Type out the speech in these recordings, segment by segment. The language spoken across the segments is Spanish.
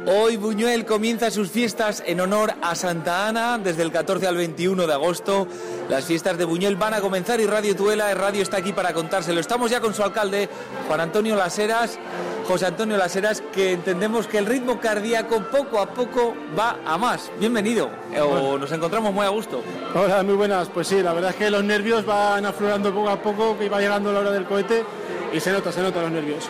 Hoy Buñuel comienza sus fiestas en honor a Santa Ana desde el 14 al 21 de agosto. Las fiestas de Buñuel van a comenzar y Radio Tudela, Radio está aquí para contárselo. Estamos ya con su alcalde, José Antonio Las Heras, que entendemos que el ritmo cardíaco poco a poco va a más. Bienvenido, nos encontramos muy a gusto. Hola, muy buenas. Pues sí, la verdad es que los nervios van aflorando poco a poco, que va llegando la hora del cohete y se nota los nervios.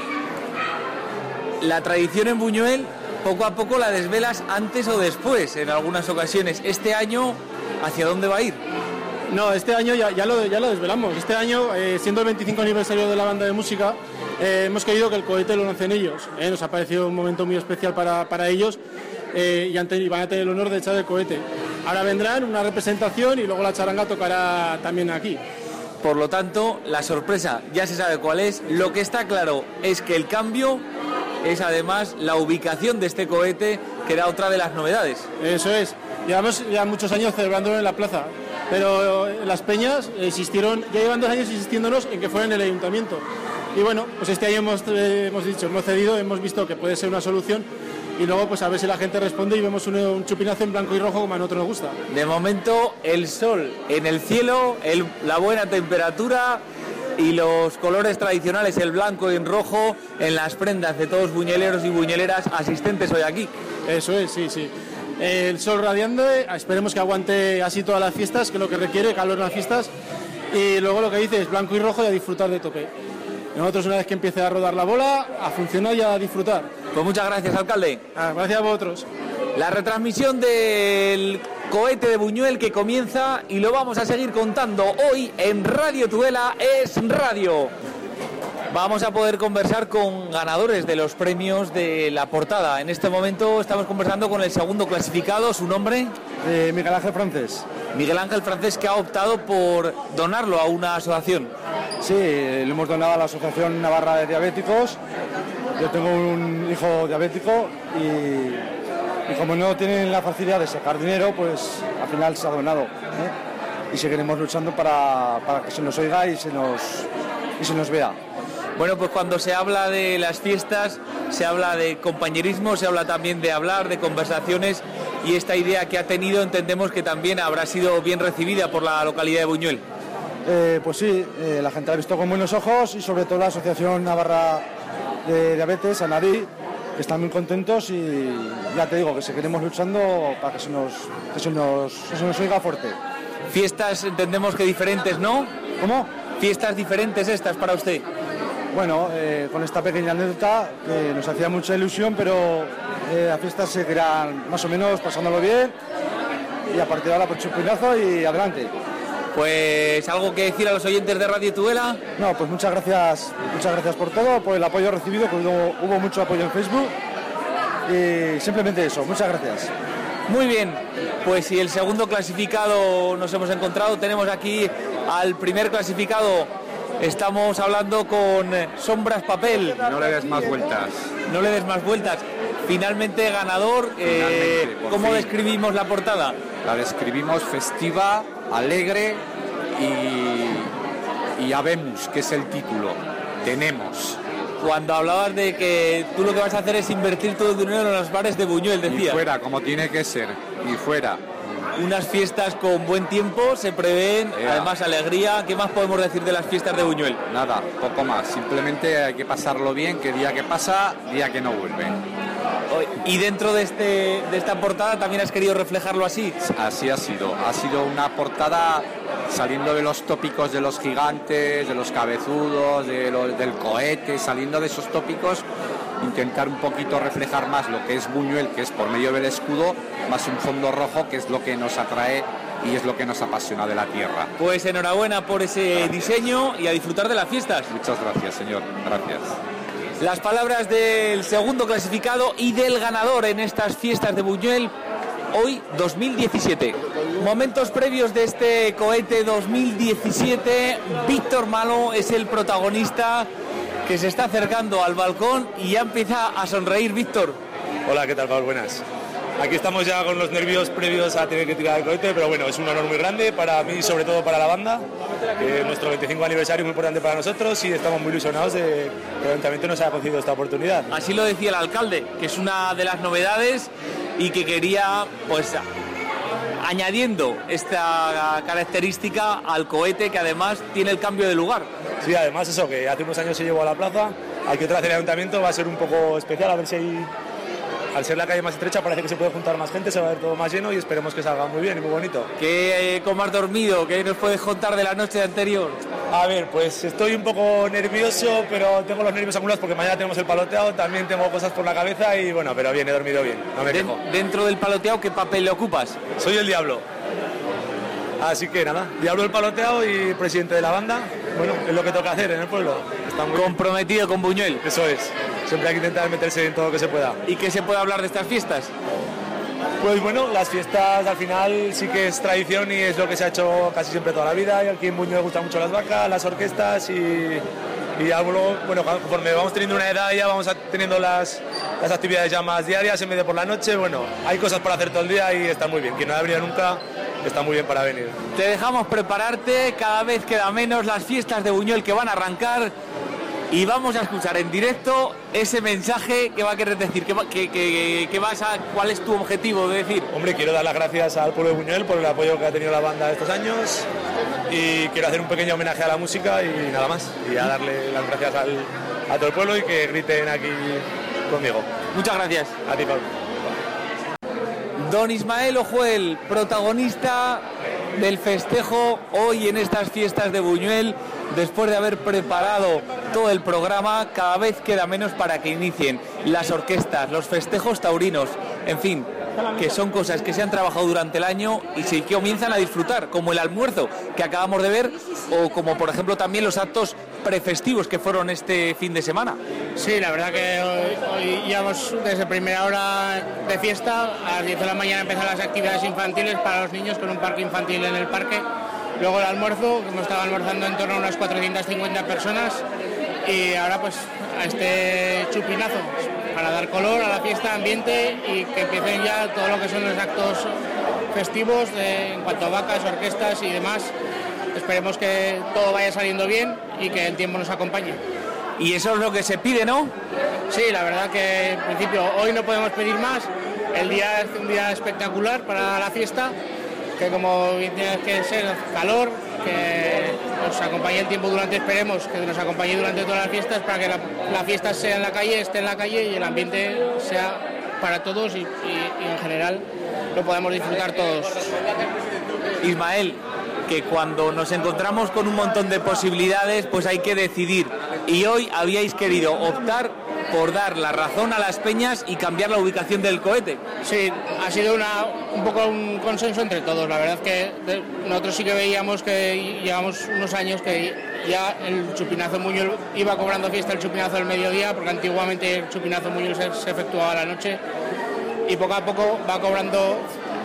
La tradición en Buñuel poco a poco la desvelas antes o después, en algunas ocasiones. Este año, ¿hacia dónde va a ir? No, este año ya lo desvelamos. Este año, siendo el 25 aniversario de la banda de música, hemos querido que el cohete lo lancen ellos. Nos ha parecido un momento muy especial para ellos y van a tener el honor de echar el cohete. Ahora vendrán una representación y luego la charanga tocará también aquí. Por lo tanto, la sorpresa ya se sabe cuál es. Lo que está claro es que el cambio es además la ubicación de este cohete, que era otra de las novedades. Eso es. Llevamos ya muchos años celebrándolo en la plaza, pero las peñas ya llevan 2 años insistiéndonos en que fuera en el ayuntamiento. Y bueno, pues este año hemos cedido, hemos visto que puede ser una solución y luego pues a ver si la gente responde y vemos un chupinazo en blanco y rojo como a nosotros nos gusta. De momento el sol en el cielo, la buena temperatura y los colores tradicionales, el blanco y el rojo, en las prendas de todos buñueleros y buñueleras asistentes hoy aquí. Eso es, sí. El sol radiando, esperemos que aguante así todas las fiestas, que es lo que requiere, calor en las fiestas, y luego lo que dice es blanco y rojo y a disfrutar de tope. Nosotros, una vez que empiece a rodar la bola, a funcionar y a disfrutar. Pues muchas gracias, alcalde. Gracias a vosotros. La retransmisión del cohete de Buñuel que comienza y lo vamos a seguir contando hoy en Radio Tudela es Radio. Vamos a poder conversar con ganadores de los premios de la portada. En este momento estamos conversando con el segundo clasificado. ¿Su nombre? Miguel Ángel Francés. Miguel Ángel Francés, que ha optado por donarlo a una asociación. Sí, lo hemos donado a la Asociación Navarra de Diabéticos. Yo tengo un hijo diabético y como no tienen la facilidad de sacar dinero, pues al final se ha donado. Y seguiremos luchando para que se nos oiga y se nos vea. Bueno, pues cuando se habla de las fiestas, se habla de compañerismo, se habla también de hablar, de conversaciones, y esta idea que ha tenido entendemos que también habrá sido bien recibida por la localidad de Buñuel. Pues sí, la gente la ha visto con buenos ojos y sobre todo la Asociación Navarra de Diabetes, ANADI, que están muy contentos y ya te digo que seguiremos luchando para que se nos oiga fuerte. Fiestas entendemos que diferentes, ¿no? ¿Cómo? Fiestas diferentes estas para usted. Bueno, con esta pequeña anécdota que nos hacía mucha ilusión, pero las fiestas seguirán más o menos pasándolo bien y a partir de ahora por chupinazo y adelante. Pues algo que decir a los oyentes de Radio Tudela. No, pues muchas gracias por todo, por el apoyo recibido, que hubo mucho apoyo en Facebook y simplemente eso, muchas gracias. Muy bien, pues si el segundo clasificado nos hemos encontrado, tenemos aquí al primer clasificado. Estamos hablando con Sombras Papel. No le des más vueltas. No le des más vueltas. Finalmente ganador. ¿Cómo describimos la portada? La describimos festiva, alegre y habemos, que es el título. Tenemos. Cuando hablabas de que tú lo que vas a hacer es invertir todo el dinero en los bares de Buñuel, decía. Y fuera, como tiene que ser. Y fuera. Unas fiestas con buen tiempo, se prevén, además alegría. ¿Qué más podemos decir de las fiestas de Buñuel? Nada, poco más. Simplemente hay que pasarlo bien, que día que pasa, día que no vuelve. ¿Y dentro de esta portada también has querido reflejarlo así? Así ha sido. Ha sido una portada saliendo de los tópicos de los gigantes, de los cabezudos, del cohete, saliendo de esos tópicos, intentar un poquito reflejar más lo que es Buñuel, que es por medio del escudo, más un fondo rojo, que es lo que nos atrae y es lo que nos apasiona de la tierra. Pues enhorabuena por ese diseño y a disfrutar de las fiestas. Muchas gracias, señor. Gracias. Las palabras del segundo clasificado y del ganador en estas fiestas de Buñuel, hoy 2017. Momentos previos de este cohete 2017, Víctor Malo es el protagonista que se está acercando al balcón y ya empieza a sonreír. Víctor. Hola, ¿qué tal, Pablo? Buenas. Aquí estamos ya con los nervios previos a tener que tirar el cohete, pero bueno, es un honor muy grande para mí y sobre todo para la banda. Nuestro 25 aniversario es muy importante para nosotros y estamos muy ilusionados de que el Ayuntamiento nos haya concedido esta oportunidad. Así lo decía el alcalde, que es una de las novedades y que quería, pues, añadiendo esta característica al cohete, que además tiene el cambio de lugar. Sí, además eso, que hace unos años se llevó a la plaza, hay que otra vez el Ayuntamiento, va a ser un poco especial, a ver si hay... Al ser la calle más estrecha parece que se puede juntar más gente, se va a ver todo más lleno y esperemos que salga muy bien y muy bonito. ¿Cómo has dormido? ¿Qué nos puedes contar de la noche anterior? A ver, pues estoy un poco nervioso, pero tengo los nervios acumulados porque mañana tenemos el paloteado, también tengo cosas por la cabeza y bueno, pero bien, he dormido bien, no me quejo. Dentro del paloteado, ¿qué papel le ocupas? Soy el Diablo. Así que nada, Diablo del paloteado y presidente de la banda. Bueno, es lo que toca hacer en el pueblo. Está muy comprometido con Buñuel. Eso es. Siempre hay que intentar meterse en todo lo que se pueda. ¿Y qué se puede hablar de estas fiestas? Pues bueno, las fiestas al final sí que es tradición y es lo que se ha hecho casi siempre toda la vida. Y aquí en Buñuel gustan mucho las vacas, las orquestas y algo, bueno, conforme vamos teniendo una edad ya vamos teniendo las actividades ya más diarias en medio por la noche. Bueno, hay cosas para hacer todo el día y está muy bien. Quien no habría nunca está muy bien para venir. Te dejamos prepararte, cada vez queda menos las fiestas de Buñuel que van a arrancar y vamos a escuchar en directo ese mensaje que va a querer decir, ¿cuál es tu objetivo de decir? Hombre, quiero dar las gracias al pueblo de Buñuel por el apoyo que ha tenido la banda estos años y quiero hacer un pequeño homenaje a la música y nada más, y a darle las gracias a todo el pueblo y que griten aquí conmigo. Muchas gracias. A ti, Pablo. Don Ismael Ojuel, protagonista del festejo hoy en estas fiestas de Buñuel, después de haber preparado todo el programa, cada vez queda menos para que inicien las orquestas, los festejos taurinos, en fin, que son cosas que se han trabajado durante el año y que comienzan a disfrutar, como el almuerzo que acabamos de ver, o como por ejemplo también los actos prefestivos que fueron este fin de semana. Sí, la verdad que hoy llevamos desde primera hora de fiesta, a las 10 de la mañana empiezan las actividades infantiles para los niños con un parque infantil en el parque, luego el almuerzo, que hemos estado almorzando en torno a unas 450 personas y ahora pues a este chupinazo para dar color a la fiesta, ambiente y que empiecen ya todo lo que son los actos festivos en cuanto a vacas, orquestas y demás. Esperemos que todo vaya saliendo bien y que el tiempo nos acompañe. Y eso es lo que se pide, ¿no? Sí, la verdad que en principio hoy no podemos pedir más. El día es un día espectacular para la fiesta, que como tiene que ser calor, que nos acompañe el tiempo durante, esperemos que nos acompañe durante todas las fiestas para que la fiesta sea en la calle, esté en la calle y el ambiente sea para todos y en general lo podamos disfrutar todos. Ismael, que cuando nos encontramos con un montón de posibilidades, pues hay que decidir. Y hoy habíais querido optar por dar la razón a las peñas y cambiar la ubicación del cohete. Sí, ha sido un poco un consenso entre todos. La verdad que nosotros sí que veíamos que llevamos unos años que ya el chupinazo Buñuel iba cobrando fiesta el chupinazo del mediodía, porque antiguamente el chupinazo Buñuel se efectuaba a la noche y poco a poco va cobrando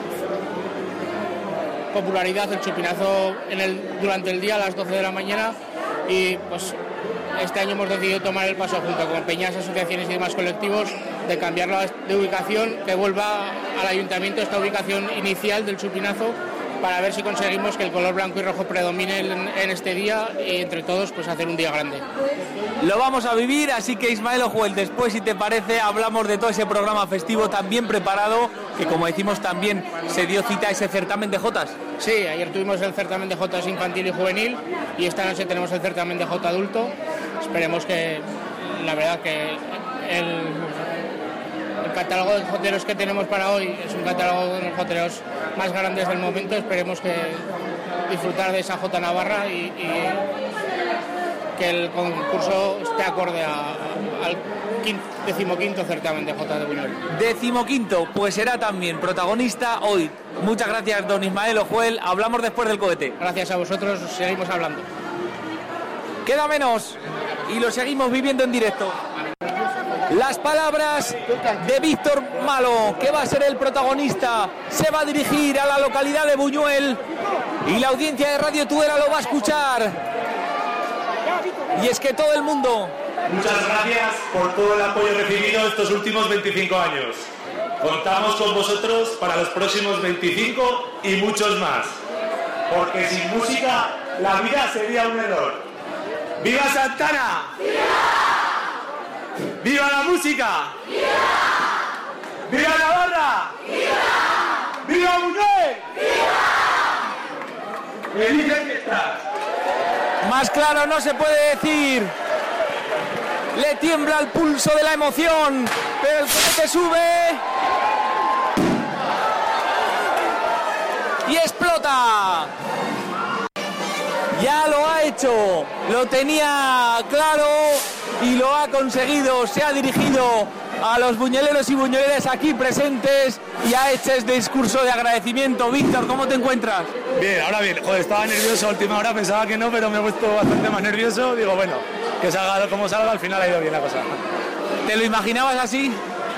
popularidad el chupinazo durante el día a las 12 de la mañana y pues este año hemos decidido tomar el paso junto con peñas, asociaciones y demás colectivos de cambiarla de ubicación, que vuelva al ayuntamiento esta ubicación inicial del chupinazo para ver si conseguimos que el color blanco y rojo predomine en este día y entre todos pues hacer un día grande. Lo vamos a vivir, así que Ismael Ojuel, después si te parece hablamos de todo ese programa festivo tan bien preparado, que como decimos también se dio cita a ese certamen de jotas. Sí, ayer tuvimos el certamen de jotas infantil y juvenil y esta noche tenemos el certamen de jota adulto. Esperemos que, la verdad que el catálogo de joteros que tenemos para hoy es un catálogo de los joteros más grandes del momento. Esperemos que disfrutar de esa jota navarra y que el concurso esté acorde al 15º certamen de jota de Buñuel. 15º, pues será también protagonista hoy. Muchas gracias, don Ismael Ojuel. Hablamos después del cohete. Gracias a vosotros, seguimos hablando. Queda menos y lo seguimos viviendo en directo. Las palabras de Víctor Malo, que va a ser el protagonista, se va a dirigir a la localidad de Buñuel y la audiencia de Radio Tudela lo va a escuchar. Y es que todo el mundo... Muchas gracias por todo el apoyo recibido estos últimos 25 años. Contamos con vosotros para los próximos 25 y muchos más. Porque sin música la vida sería un error. ¡Viva Santana! ¡Viva! ¡Viva la música! ¡Viva! ¡Viva Navarra! ¡Viva! ¡Viva Buñuel! ¡Viva! ¡Felices fiestas! Más claro no se puede decir. Le tiembla el pulso de la emoción, pero el cohete sube y explota. Ya lo ha hecho, lo tenía claro y lo ha conseguido. Se ha dirigido a los buñueleros y buñueleras aquí presentes y ha hecho este discurso de agradecimiento. Víctor, ¿cómo te encuentras? Bien, ahora bien. Joder, estaba nervioso a última hora, pensaba que no, pero me he puesto bastante más nervioso. Digo, bueno, que salga como salga, al final ha ido bien la cosa. ¿Te lo imaginabas así?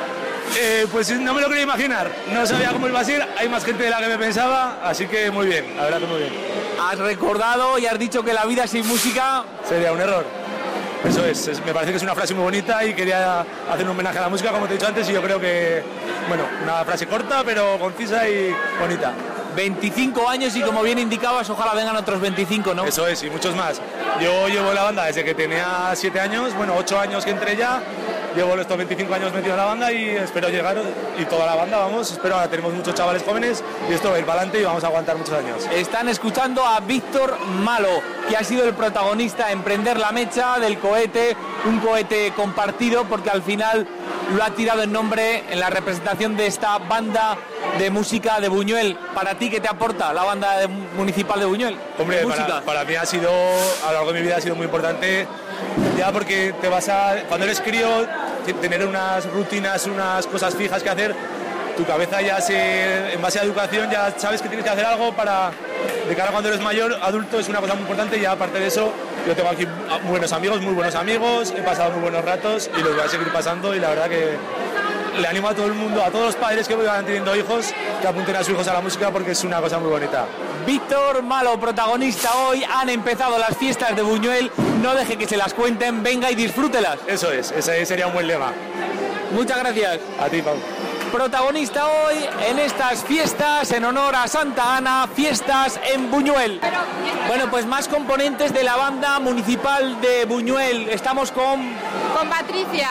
Pues no me lo quería imaginar, no sabía cómo iba a ser, hay más gente de la que me pensaba, así que muy bien, la verdad que muy bien. Has recordado y has dicho que la vida sin música sería un error. Eso es, me parece que es una frase muy bonita y quería hacer un homenaje a la música, como te he dicho antes, y yo creo que, bueno, una frase corta, pero concisa y bonita. 25 años y como bien indicabas, ojalá vengan otros 25, ¿no? Eso es, y muchos más. Yo llevo la banda desde que tenía 7 años, bueno, 8 años que entré ya, llevo estos 25 años metido en la banda y espero llegar, y toda la banda, vamos, espero, ahora tenemos muchos chavales jóvenes y esto va a ir para adelante y vamos a aguantar muchos años. Están escuchando a Víctor Malo, que ha sido el protagonista en prender la mecha del cohete, un cohete compartido porque al final lo ha tirado en nombre, en la representación de esta banda de música de Buñuel. ¿Para ti qué te aporta la banda municipal de Buñuel? Hombre, para mí ha sido, a lo largo de mi vida ha sido muy importante, ya porque te vas a, cuando eres crío, tener unas rutinas, unas cosas fijas que hacer, tu cabeza ya en base a educación ya sabes que tienes que hacer algo para, de cara a cuando eres mayor, adulto, es una cosa muy importante y aparte de eso, yo tengo aquí muy buenos amigos, he pasado muy buenos ratos y los voy a seguir pasando y la verdad que le animo a todo el mundo, a todos los padres que vayan teniendo hijos, que apunten a sus hijos a la música porque es una cosa muy bonita. Víctor Malo, protagonista hoy, han empezado las fiestas de Buñuel, no deje que se las cuenten, venga y disfrútelas. Eso es, ese sería un buen lema. Muchas gracias. A ti, Pau. Protagonista hoy en estas fiestas en honor a Santa Ana, fiestas en Buñuel. Bueno, pues más componentes de la banda municipal de Buñuel. Estamos con Patricia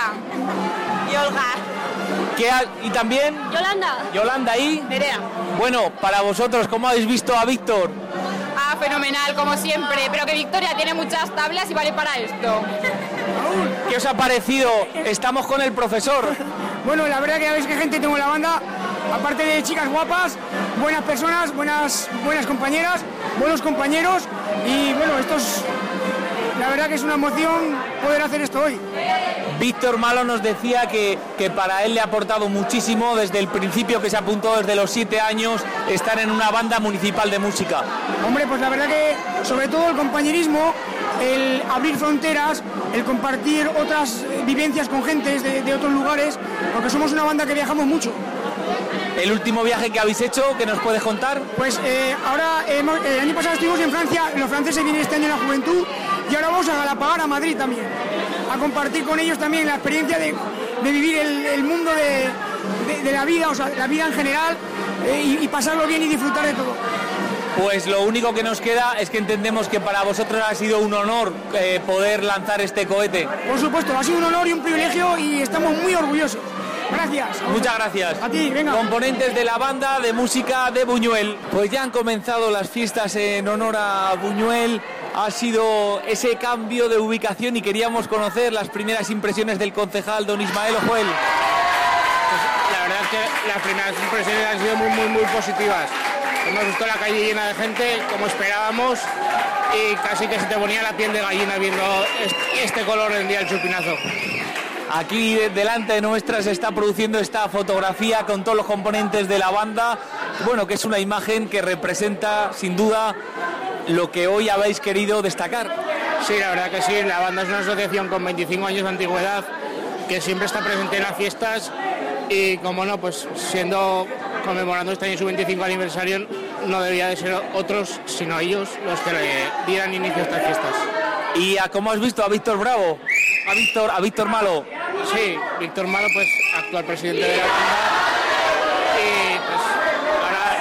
y Olga. Y también Yolanda y Nerea. Bueno, para vosotros, ¿cómo habéis visto a Víctor? Ah, fenomenal, como siempre, pero que Victoria tiene muchas tablas y vale para esto. ¿Qué os ha parecido? Estamos con el profesor. Bueno, la verdad que ya veis que gente tengo en la banda, aparte de chicas guapas, buenas personas, buenas compañeras, buenos compañeros y bueno, la verdad que es una emoción poder hacer esto hoy. Víctor Malo nos decía que para él le ha aportado muchísimo desde el principio, que se apuntó desde los 7 años, estar en una banda municipal de música. Hombre, pues la verdad que sobre todo el compañerismo, el abrir fronteras, el compartir otras vivencias con gentes de otros lugares, porque somos una banda que viajamos mucho. ¿El último viaje que habéis hecho, que nos puedes contar? Pues ahora, el año pasado estuvimos en Francia, los franceses vienen este año en la juventud, y ahora vamos a Galapagar, a Madrid también, a compartir con ellos también la experiencia de vivir el mundo de la vida, o sea, la vida en general, y pasarlo bien y disfrutar de todo. Pues lo único que nos queda es que entendemos que para vosotros ha sido un honor poder lanzar este cohete. Por supuesto, ha sido un honor y un privilegio y estamos muy orgullosos. Gracias. Muchas gracias. A ti, venga. Componentes de la banda de música de Buñuel. Pues ya han comenzado las fiestas en honor a Buñuel. Ha sido ese cambio de ubicación y queríamos conocer las primeras impresiones del concejal don Ismael Ojuel. Pues la verdad es que las primeras impresiones han sido muy positivas. Hemos visto la calle llena de gente como esperábamos y casi que se te ponía la piel de gallina viendo este color el día del chupinazo. Aquí delante de nuestra se está produciendo esta fotografía con todos los componentes de la banda, bueno, que es una imagen que representa sin duda lo que hoy habéis querido destacar. Sí, la verdad que sí, la banda es una asociación con 25 años de antigüedad que siempre está presente en las fiestas y como no, pues conmemorando este año su 25 aniversario, no debía de ser otros sino ellos los que le dieran inicio a estas fiestas. ¿Y cómo has visto a Víctor Bravo? A Víctor Malo. Sí, Víctor Malo, pues actual presidente de la banda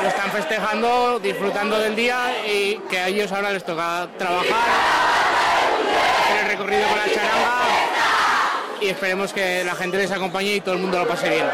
están festejando, disfrutando del día, y que a ellos ahora les toca trabajar, hacer el recorrido con la charanga, y esperemos que la gente les acompañe y todo el mundo lo pase bien.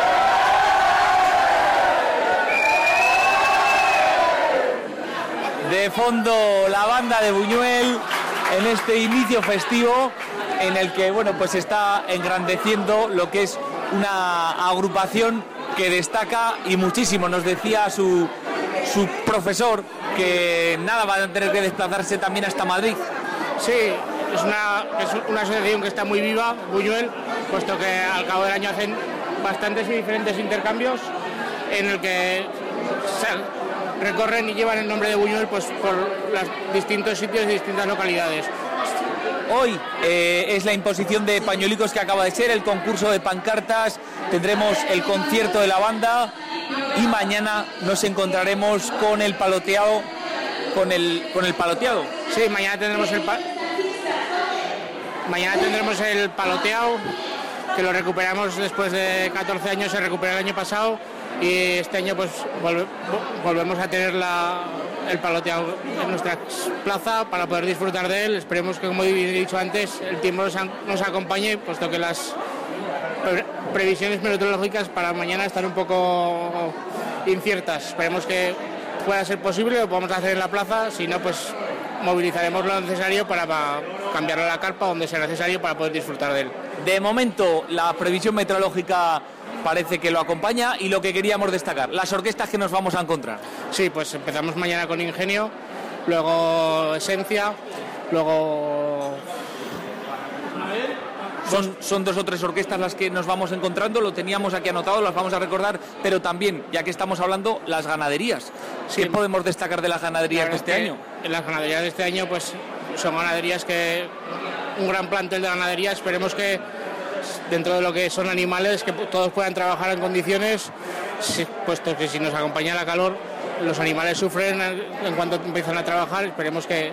De fondo la banda de Buñuel en este inicio festivo en el que bueno, pues está engrandeciendo lo que es una agrupación que destaca y muchísimo. Nos decía su profesor que nada, va a tener que desplazarse también hasta Madrid. Sí, es una asociación que está muy viva, Buñuel, puesto que al cabo del año hacen bastantes y diferentes intercambios en el que recorren y llevan el nombre de Buñuel pues por los distintos sitios y distintas localidades. Hoy es la imposición de pañuelicos que acaba de ser, el concurso de pancartas, tendremos el concierto de la banda y mañana nos encontraremos con el paloteado, con el paloteado. Sí, mañana tendremos el paloteado, que lo recuperamos después de 14 años, se recuperó el año pasado, y este año pues volvemos a tener el paloteado en nuestra plaza para poder disfrutar de él. Esperemos que, como he dicho antes, el tiempo nos acompañe, puesto que las previsiones meteorológicas para mañana están un poco inciertas. Esperemos que pueda ser posible, lo podamos hacer en la plaza, si no pues movilizaremos lo necesario para cambiarlo a la carpa donde sea necesario para poder disfrutar de él. De momento la previsión meteorológica parece que lo acompaña, y lo que queríamos destacar, las orquestas que nos vamos a encontrar. Sí, pues empezamos mañana con Ingenio, luego Esencia, luego... Son 2 o 3 orquestas las que nos vamos encontrando, lo teníamos aquí anotado, las vamos a recordar, pero también, ya que estamos hablando, las ganaderías. Sí. ¿Qué podemos destacar de las ganaderías de este año? En las ganaderías de este año pues son ganaderías que... un gran plantel de ganadería, esperemos que dentro de lo que son animales, que todos puedan trabajar en condiciones, puesto que si nos acompaña la calor, los animales sufren en cuanto empiezan a trabajar. Esperemos que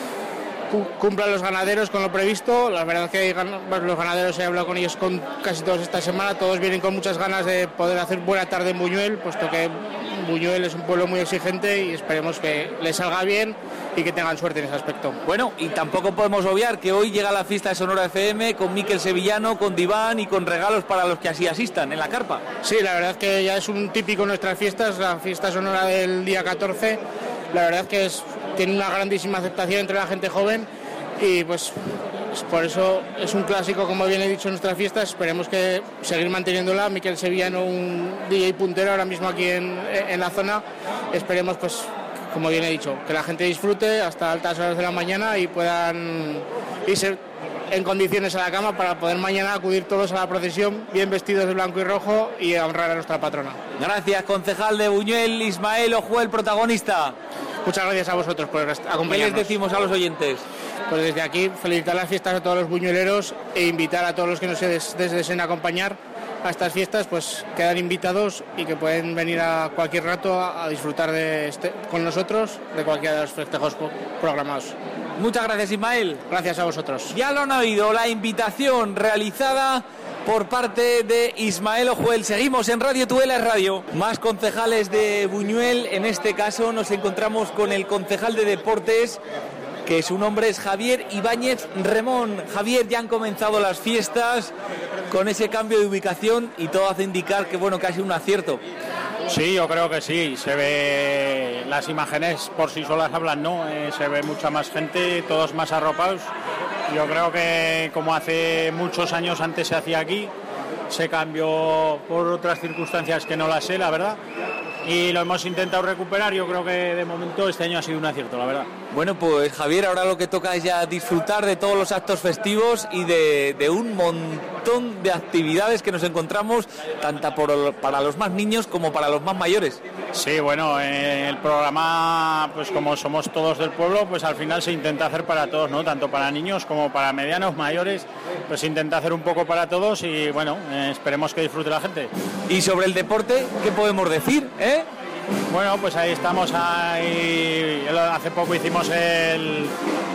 cumplan los ganaderos con lo previsto. La verdad es que los ganaderos, he hablado con ellos con casi todos esta semana, todos vienen con muchas ganas de poder hacer buena tarde en Buñuel, puesto que Buñuel es un pueblo muy exigente, y esperemos que les salga bien y que tengan suerte en ese aspecto. Bueno, y tampoco podemos obviar que hoy llega la fiesta de Sonora FM con Miquel Sevillano, con diván y con regalos para los que así asistan en la carpa. Sí, la verdad es que ya es un típico en nuestras fiestas, la fiesta sonora del día 14, la verdad es que tiene una grandísima aceptación entre la gente joven, y pues por eso es un clásico, como bien he dicho, en nuestras fiestas. Esperemos que seguir manteniéndola. Miquel Sevillano, un DJ puntero ahora mismo aquí en la zona. Esperemos, pues, como bien he dicho, que la gente disfrute hasta altas horas de la mañana y puedan irse en condiciones a la cama para poder mañana acudir todos a la procesión bien vestidos de blanco y rojo y honrar a nuestra patrona. Gracias, concejal de Buñuel, Ismael Ojuel, protagonista. Muchas gracias a vosotros por acompañarnos. ¿Qué les decimos a los oyentes? Pues desde aquí felicitar las fiestas a todos los buñueleros e invitar a todos los que nos deseen acompañar a estas fiestas, pues quedan invitados y que pueden venir a cualquier rato a disfrutar con nosotros de cualquiera de los festejos programados. Muchas gracias, Ismael. Gracias a vosotros. Ya lo han oído, la invitación realizada por parte de Ismael Ojuel. Seguimos en Radio Tuela Radio. Más concejales de Buñuel. En este caso nos encontramos con el concejal de Deportes, que su nombre es Javier Ibáñez Remón. Javier, ya han comenzado las fiestas con ese cambio de ubicación y todo hace indicar que bueno, que ha sido un acierto. Sí, yo creo que sí, se ve, las imágenes por sí solas hablan, ¿no? Se ve mucha más gente, todos más arropados. Yo creo que como hace muchos años antes se hacía aquí, se cambió por otras circunstancias que no las sé, la verdad. Y lo hemos intentado recuperar. Yo creo que de momento este año ha sido un acierto, la verdad. Bueno, pues Javier, ahora lo que toca es ya disfrutar de todos los actos festivos y de un montón de actividades que nos encontramos, tanto para los más niños como para los más mayores. Sí, bueno, el programa, pues como somos todos del pueblo, pues al final se intenta hacer para todos, ¿no? Tanto para niños como para medianos, mayores, pues se intenta hacer un poco para todos y bueno, esperemos que disfrute la gente. Y sobre el deporte, ¿qué podemos decir, Bueno, pues ahí estamos, hace poco hicimos el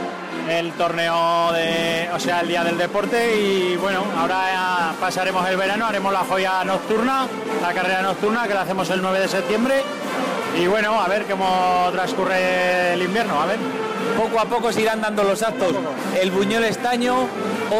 torneo el día del deporte y bueno, ahora pasaremos el verano, haremos la joya nocturna, la carrera nocturna que la hacemos el 9 de septiembre Y bueno, a ver cómo transcurre el invierno, a ver. Poco a poco se irán dando los actos. El Buñol Estaño,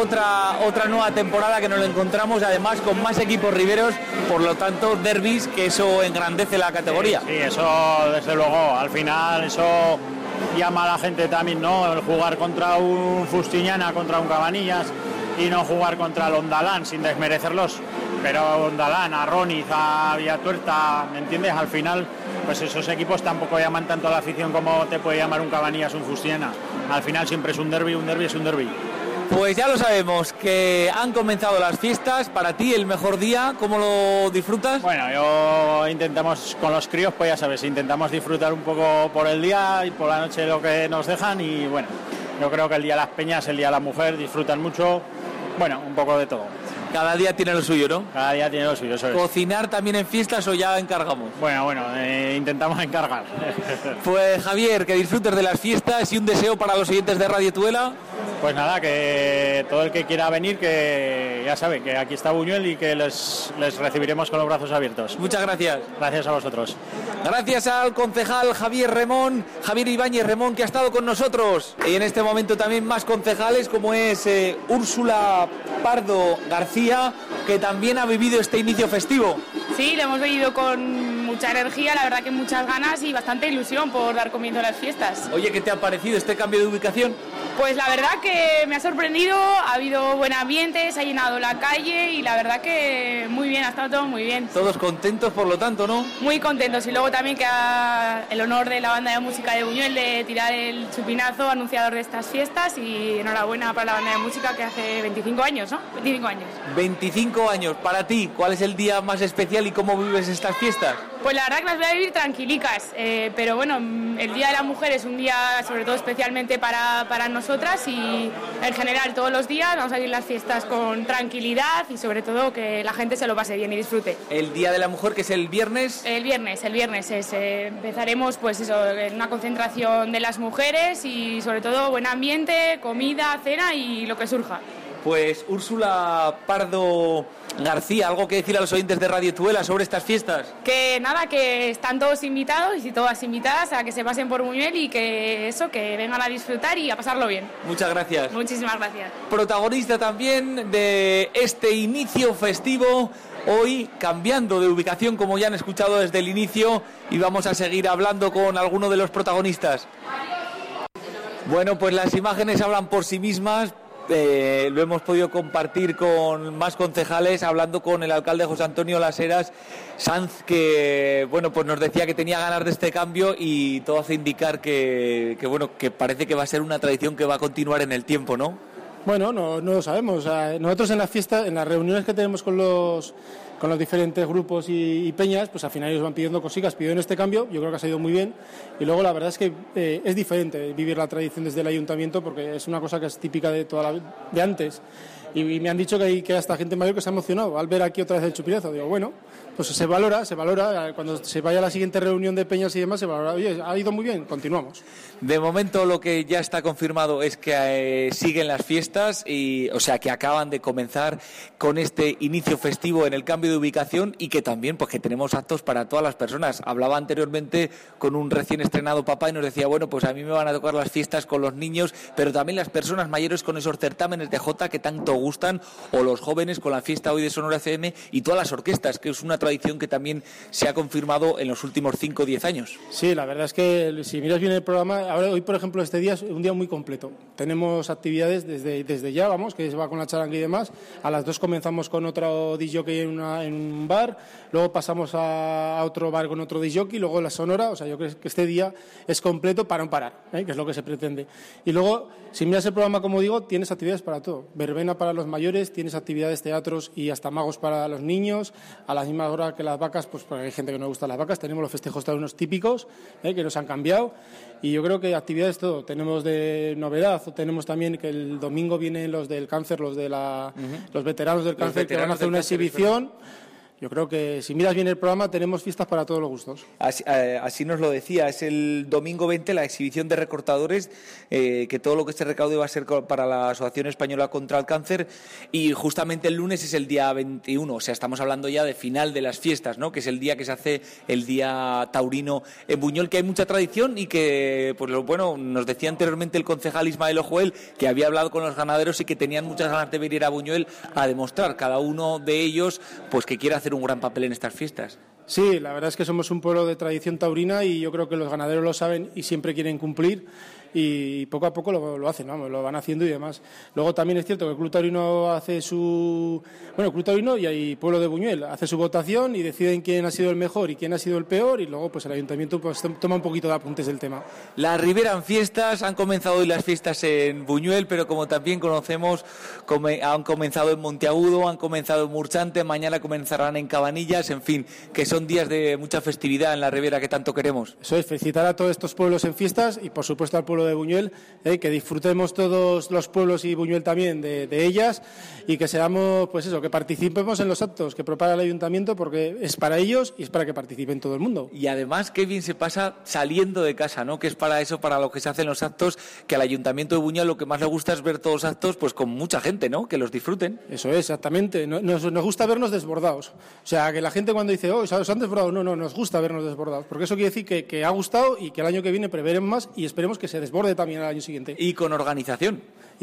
otra nueva temporada que nos lo encontramos, además con más equipos riberos, por lo tanto derbis, que eso engrandece la categoría. Sí, eso desde luego, al final eso llama a la gente también, ¿no? El jugar contra un Fustiñana, contra un Cabanillas y no jugar contra el Ondalán, sin desmerecerlos, pero Ondalán, a Roniz, a Villatuerta, ¿me entiendes? Al final, pues esos equipos tampoco llaman tanto a la afición como te puede llamar un Cabanillas, un Fustiñana. Al final siempre es un derbi es un derbi. Pues ya lo sabemos, que han comenzado las fiestas. Para ti, el mejor día, ¿cómo lo disfrutas? Bueno, intentamos con los críos, pues ya sabes, intentamos disfrutar un poco por el día y por la noche lo que nos dejan. Y bueno, yo creo que el día de las peñas, el día de la mujer, disfrutan mucho. Bueno, un poco de todo. Cada día tiene lo suyo, ¿no? Cada día tiene lo suyo, eso es. ¿Cocinar también en fiestas o ya encargamos? Bueno, intentamos encargar. Pues Javier, que disfrutes de las fiestas y un deseo para los oyentes de Radio Tuela. Pues nada, que todo el que quiera venir, que ya sabe, que aquí está Buñuel y que les recibiremos con los brazos abiertos. Muchas gracias. Gracias a vosotros. Gracias al concejal Javier Ibáñez Remón, que ha estado con nosotros. Y en este momento también más concejales, como es Úrsula Pardo García, que también ha vivido este inicio festivo. Sí, lo hemos vivido con mucha energía, la verdad que muchas ganas y bastante ilusión por dar comienzo a las fiestas. Oye, ¿qué te ha parecido este cambio de ubicación? Pues la verdad que me ha sorprendido, ha habido buen ambiente, se ha llenado la calle y la verdad que muy bien, ha estado todo muy bien. Todos contentos, por lo tanto, ¿no? Muy contentos, y luego también que el honor de la banda de música de Buñuel de tirar el chupinazo anunciador de estas fiestas, y enhorabuena para la banda de música, que hace 25 años, ¿no? 25 años. 25 años. Para ti, ¿cuál es el día más especial y cómo vives estas fiestas? Pues la verdad que las voy a vivir tranquilicas, pero bueno, el Día de la Mujer es un día sobre todo especialmente para nosotras, y en general todos los días vamos a vivir las fiestas con tranquilidad y sobre todo que la gente se lo pase bien y disfrute. El Día de la Mujer, que es el viernes. El viernes empezaremos pues eso, en una concentración de las mujeres y sobre todo buen ambiente, comida, cena y lo que surja. Pues Úrsula Pardo García, ¿algo que decir a los oyentes de Radio Tuela sobre estas fiestas? Que nada, que están todos invitados y todas invitadas a que se pasen por Buñuel y que vengan a disfrutar y a pasarlo bien. Muchas gracias. Muchísimas gracias. Protagonista también de este inicio festivo, hoy cambiando de ubicación, como ya han escuchado desde el inicio, y vamos a seguir hablando con alguno de los protagonistas. Bueno, pues las imágenes hablan por sí mismas. Lo hemos podido compartir con más concejales, hablando con el alcalde José Antonio Las Heras Sanz, que bueno, pues nos decía que tenía ganas de este cambio, y todo hace indicar que parece que va a ser una tradición que va a continuar en el tiempo, ¿no? Bueno, no lo sabemos. O sea, nosotros en las fiestas, en las reuniones que tenemos con los diferentes grupos y peñas, pues al final ellos van pidiendo cositas, pidieron este cambio, yo creo que ha salido muy bien, y luego la verdad es que es diferente vivir la tradición desde el ayuntamiento, porque es una cosa que es típica de antes, y me han dicho que hay hasta gente mayor que se ha emocionado al ver aquí otra vez el chupinazo. Digo, bueno, pues se valora, cuando se vaya a la siguiente reunión de peñas y demás, se valora, oye, ha ido muy bien, continuamos. De momento lo que ya está confirmado es que siguen las fiestas, o sea que acaban de comenzar con este inicio festivo en el cambio de ubicación, y que también pues que tenemos actos para todas las personas. Hablaba anteriormente con un recién estrenado papá y nos decía, bueno, pues a mí me van a tocar las fiestas con los niños, pero también las personas mayores con esos certámenes de jota que tanto gustan, o los jóvenes con la fiesta hoy de Sonora FM, y todas las orquestas, que es una tradición que también se ha confirmado en los últimos 5 o 10 años. Sí, la verdad es que si miras bien el programa, hoy por ejemplo este día es un día muy completo. Tenemos actividades desde ya, que se va con la charanga y demás. A las 2 comenzamos con otro disc-jockey en un bar, luego pasamos a otro bar con otro disc-jockey, luego la Sonora. O sea, yo creo que este día es completo para no parar, que es lo que se pretende. Y luego, si miras el programa, como digo, tienes actividades para todo. Verbena para los mayores, tienes actividades, teatros y hasta magos para los niños. A la misma hora que las vacas, pues porque hay gente que no le gusta las vacas, tenemos los festejos taurinos típicos, que nos han cambiado. Y yo creo que actividades todo. Tenemos de novedad, tenemos también que el domingo vienen los del cáncer, los veteranos del cáncer, que van a hacer una exhibición. Yo creo que si miras bien el programa tenemos fiestas para todos los gustos. Así nos lo decía, es el domingo 20 la exhibición de recortadores, que todo lo que se recaude va a ser para la Asociación Española contra el Cáncer, y justamente el lunes es el día 21, o sea, estamos hablando ya de final de las fiestas, ¿no? Que es el día que se hace el día taurino en Buñol, que hay mucha tradición y que, pues bueno, nos decía anteriormente el concejal Ismael Ojoel que había hablado con los ganaderos y que tenían muchas ganas de venir a Buñol a demostrar cada uno de ellos pues que quiere hacer un gran papel en estas fiestas. Sí, la verdad es que somos un pueblo de tradición taurina y yo creo que los ganaderos lo saben y siempre quieren cumplir, y poco a poco lo hacen, vamos, lo van haciendo y demás. Luego también es cierto que el Club Taurino hace su... Bueno, el Club Taurino y el pueblo de Buñuel hace su votación y deciden quién ha sido el mejor y quién ha sido el peor, y luego pues el ayuntamiento pues toma un poquito de apuntes del tema. La Ribera en fiestas, han comenzado hoy las fiestas en Buñuel, pero como también conocemos, han comenzado en Monteagudo, han comenzado en Murchante, mañana comenzarán en Cabanillas, en fin, que son días de mucha festividad en la Ribera que tanto queremos. Eso es, felicitar a todos estos pueblos en fiestas y por supuesto al pueblo de Buñuel, que disfrutemos todos los pueblos y Buñuel también de ellas, y que seamos, pues eso, que participemos en los actos que prepara el ayuntamiento, porque es para ellos y es para que participen todo el mundo. Y además qué bien se pasa saliendo de casa, ¿no? Que es para eso, para lo que se hacen los actos, que al ayuntamiento de Buñuel lo que más le gusta es ver todos los actos pues con mucha gente, ¿no? Que los disfruten. Eso es, exactamente, nos gusta vernos desbordados, o sea, que la gente cuando dice, oh, ¿se han desbordado? No, nos gusta vernos desbordados, porque eso quiere decir que ha gustado y que el año que viene preveremos más y esperemos que se desborde también el año siguiente. Y con organización.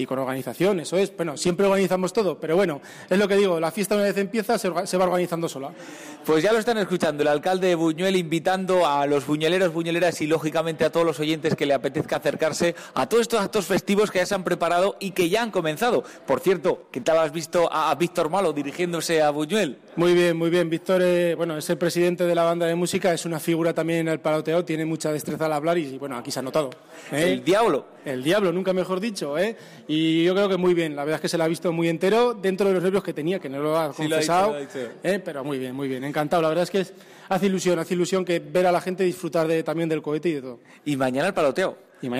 Eso es. Bueno, siempre organizamos todo, pero bueno, es lo que digo, la fiesta una vez empieza se va organizando sola. Pues ya lo están escuchando, el alcalde de Buñuel invitando a los buñueleros, buñueleras y lógicamente a todos los oyentes que le apetezca acercarse a todos estos actos festivos que ya se han preparado y que ya han comenzado. Por cierto, ¿qué tal has visto a Víctor Malo dirigiéndose a Buñuel? Muy bien. Víctor, es el presidente de la banda de música, es una figura también en el paloteo, tiene mucha destreza al hablar y bueno, aquí se ha notado. El diablo, nunca mejor dicho, Y yo creo que muy bien, la verdad es que se la ha visto muy entero dentro de los nervios que tenía, que no lo ha confesado, lo ha dicho. Pero muy bien, encantado. La verdad es que hace ilusión que ver a la gente disfrutar también del cohete y de todo. Y mañana el paloteo.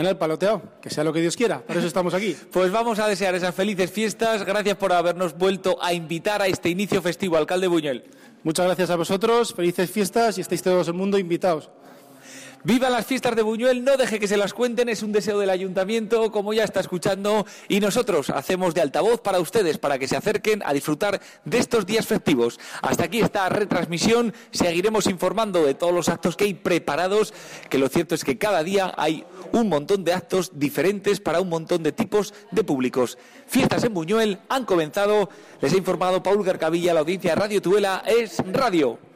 Que sea lo que Dios quiera, por eso estamos aquí. Pues vamos a desear esas felices fiestas. Gracias por habernos vuelto a invitar a este inicio festivo, alcalde Buñuel. Muchas gracias a vosotros, felices fiestas y estáis todos el mundo invitados. ¡Viva las fiestas de Buñuel! No deje que se las cuenten, es un deseo del ayuntamiento, como ya está escuchando, y nosotros hacemos de altavoz para ustedes, para que se acerquen a disfrutar de estos días festivos. Hasta aquí esta retransmisión, seguiremos informando de todos los actos que hay preparados, que lo cierto es que cada día hay un montón de actos diferentes para un montón de tipos de públicos. Fiestas en Buñuel han comenzado, les ha informado Paul Garcavilla, la audiencia de Radio Tuela es Radio.